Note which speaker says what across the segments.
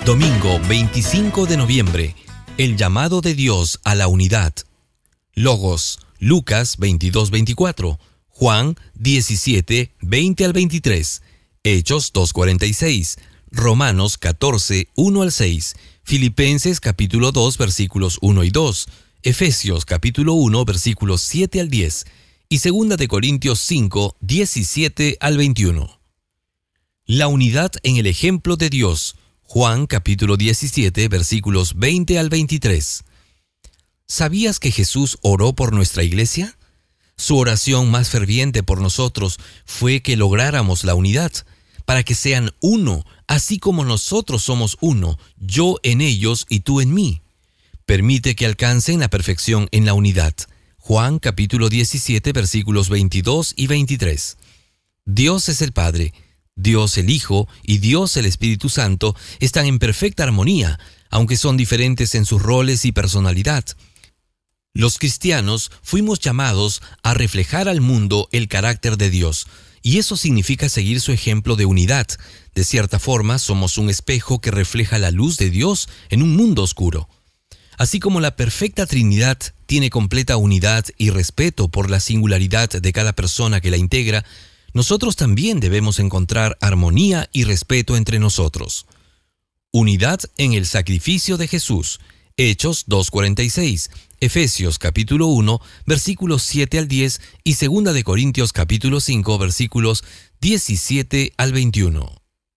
Speaker 1: Domingo 25 de noviembre. El llamado de Dios a la unidad. Logos, Lucas 22:24, Juan 17, 20 al 23, Hechos 2:46, Romanos 14, 1 al 6, Filipenses capítulo 2 versículos 1 y 2, Efesios capítulo 1 versículos 7 al 10 y 2 de Corintios 5, 17 al 21. La unidad en el ejemplo de Dios. Juan capítulo 17 versículos 20 al 23. ¿Sabías que Jesús oró por nuestra iglesia? Su oración más ferviente por nosotros fue que lográramos la unidad, para que sean uno, así como nosotros somos uno, yo en ellos y tú en mí. Permite que alcancen la perfección en la unidad. Juan capítulo 17 versículos 22 y 23. Dios es el Padre, Dios el Hijo y Dios el Espíritu Santo están en perfecta armonía, aunque son diferentes en sus roles y personalidad. Los cristianos fuimos llamados a reflejar al mundo el carácter de Dios, y eso significa seguir su ejemplo de unidad. De cierta forma, somos un espejo que refleja la luz de Dios en un mundo oscuro. Así como la perfecta Trinidad tiene completa unidad y respeto por la singularidad de cada persona que la integra, nosotros también debemos encontrar armonía y respeto entre nosotros. Unidad en el sacrificio de Jesús. Hechos 2:46, Efesios capítulo 1, versículos 7 al 10 y 2 de Corintios capítulo 5, versículos 17 al 21.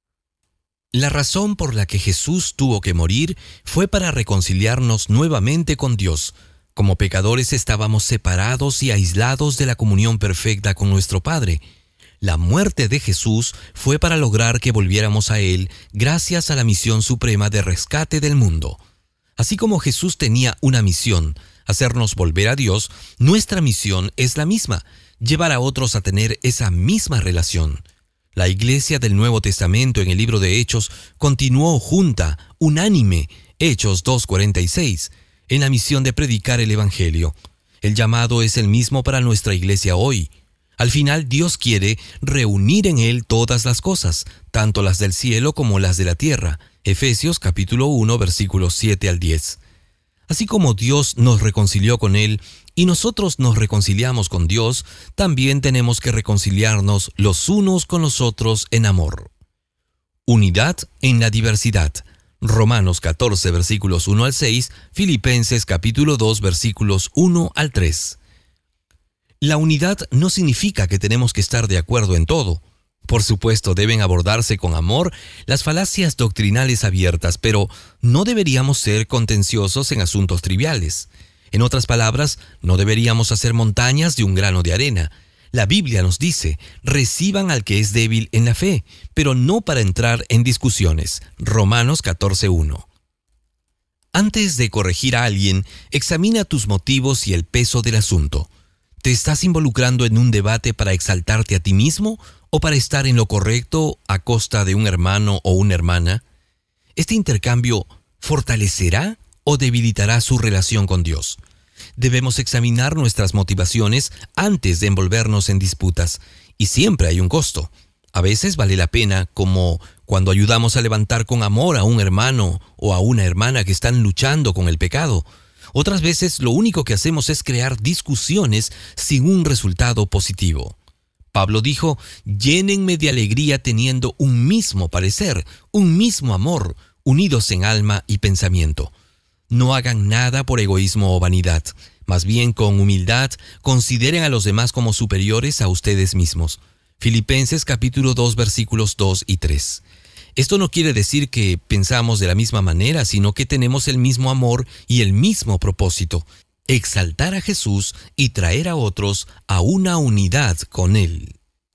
Speaker 1: La razón por la que Jesús tuvo que morir fue para reconciliarnos nuevamente con Dios. Como pecadores estábamos separados y aislados de la comunión perfecta con nuestro Padre. La muerte de Jesús fue para lograr que volviéramos a Él gracias a la misión suprema de rescate del mundo. Así como Jesús tenía una misión, hacernos volver a Dios, nuestra misión es la misma, llevar a otros a tener esa misma relación. La Iglesia del Nuevo Testamento en el libro de Hechos continuó junta, unánime, Hechos 2:46, en la misión de predicar el Evangelio. El llamado es el mismo para nuestra Iglesia hoy. Al final, Dios quiere reunir en Él todas las cosas, tanto las del cielo como las de la tierra. Efesios capítulo 1, versículos 7 al 10. Así como Dios nos reconcilió con Él y nosotros nos reconciliamos con Dios, también tenemos que reconciliarnos los unos con los otros en amor. Unidad en la diversidad. Romanos 14, versículos 1 al 6, Filipenses capítulo 2, versículos 1 al 3. La unidad no significa que tenemos que estar de acuerdo en todo. Por supuesto, deben abordarse con amor las falacias doctrinales abiertas, pero no deberíamos ser contenciosos en asuntos triviales. En otras palabras, no deberíamos hacer montañas de un grano de arena. La Biblia nos dice, reciban al que es débil en la fe, pero no para entrar en discusiones. Romanos 14:1. Antes de corregir a alguien, examina tus motivos y el peso del asunto. ¿Te estás involucrando en un debate para exaltarte a ti mismo o para estar en lo correcto a costa de un hermano o una hermana? ¿Este intercambio fortalecerá o debilitará su relación con Dios? Debemos examinar nuestras motivaciones antes de envolvernos en disputas, y siempre hay un costo. A veces vale la pena, como cuando ayudamos a levantar con amor a un hermano o a una hermana que están luchando con el pecado. Otras veces lo único que hacemos es crear discusiones sin un resultado positivo. Pablo dijo, llénenme de alegría teniendo un mismo parecer, un mismo amor, unidos en alma y pensamiento. No hagan nada por egoísmo o vanidad. Más bien, con humildad, consideren a los demás como superiores a ustedes mismos. Filipenses capítulo 2, versículos 2 y 3. Esto no quiere decir que pensamos de la misma manera, sino que tenemos el mismo amor y el mismo propósito: exaltar a Jesús y traer a otros a una unidad con Él.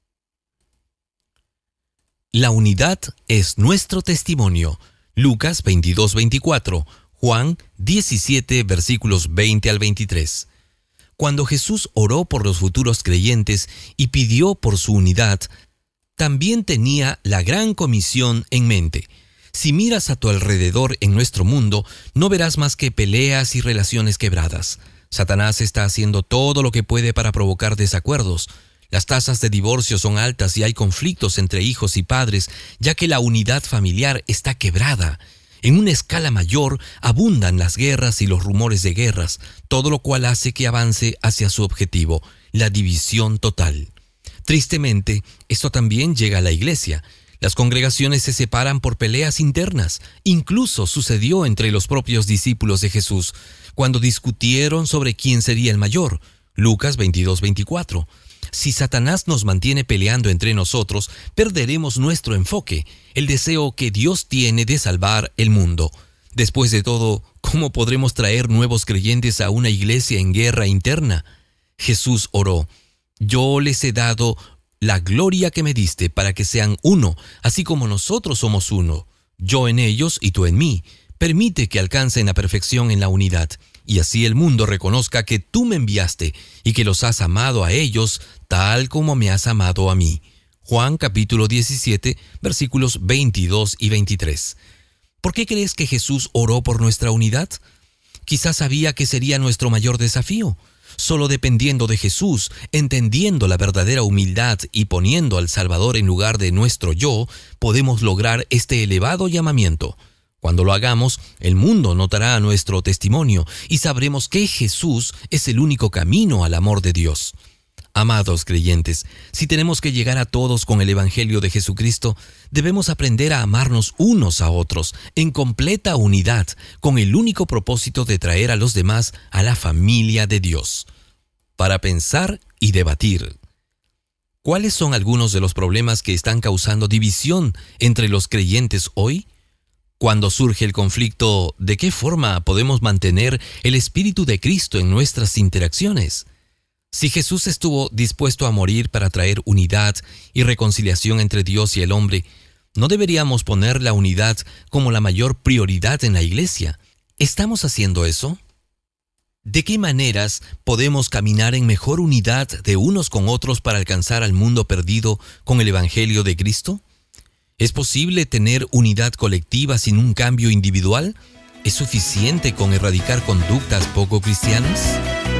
Speaker 1: La unidad es nuestro testimonio. Lucas 22:24, Juan 17, versículos 20 al 23. Cuando Jesús oró por los futuros creyentes y pidió por su unidad, también tenía la gran comisión en mente. Si miras a tu alrededor en nuestro mundo, no verás más que peleas y relaciones quebradas. Satanás está haciendo todo lo que puede para provocar desacuerdos. Las tasas de divorcio son altas y hay conflictos entre hijos y padres, ya que la unidad familiar está quebrada. En una escala mayor abundan las guerras y los rumores de guerras, todo lo cual hace que avance hacia su objetivo, la división total. Tristemente, esto también llega a la iglesia. Las congregaciones se separan por peleas internas. Incluso sucedió entre los propios discípulos de Jesús, cuando discutieron sobre quién sería el mayor. Lucas 22:24. Si Satanás nos mantiene peleando entre nosotros, perderemos nuestro enfoque, el deseo que Dios tiene de salvar el mundo. Después de todo, ¿cómo podremos traer nuevos creyentes a una iglesia en guerra interna? Jesús oró: yo les he dado la gloria que me diste para que sean uno, así como nosotros somos uno, yo en ellos y tú en mí. Permite que alcancen la perfección en la unidad, y así el mundo reconozca que tú me enviaste y que los has amado a ellos tal como me has amado a mí. Juan capítulo 17, versículos 22 y 23. ¿Por qué crees que Jesús oró por nuestra unidad? Quizás sabía que sería nuestro mayor desafío. Solo dependiendo de Jesús, entendiendo la verdadera humildad y poniendo al Salvador en lugar de nuestro yo, podemos lograr este elevado llamamiento. Cuando lo hagamos, el mundo notará nuestro testimonio y sabremos que Jesús es el único camino al amor de Dios. Amados creyentes, si tenemos que llegar a todos con el Evangelio de Jesucristo, debemos aprender a amarnos unos a otros en completa unidad, con el único propósito de traer a los demás a la familia de Dios. Para pensar y debatir. ¿Cuáles son algunos de los problemas que están causando división entre los creyentes hoy? Cuando surge el conflicto, ¿de qué forma podemos mantener el Espíritu de Cristo en nuestras interacciones? Si Jesús estuvo dispuesto a morir para traer unidad y reconciliación entre Dios y el hombre, ¿no deberíamos poner la unidad como la mayor prioridad en la iglesia? ¿Estamos haciendo eso? ¿De qué maneras podemos caminar en mejor unidad de unos con otros para alcanzar al mundo perdido con el Evangelio de Cristo? ¿Es posible tener unidad colectiva sin un cambio individual? ¿Es suficiente con erradicar conductas poco cristianas?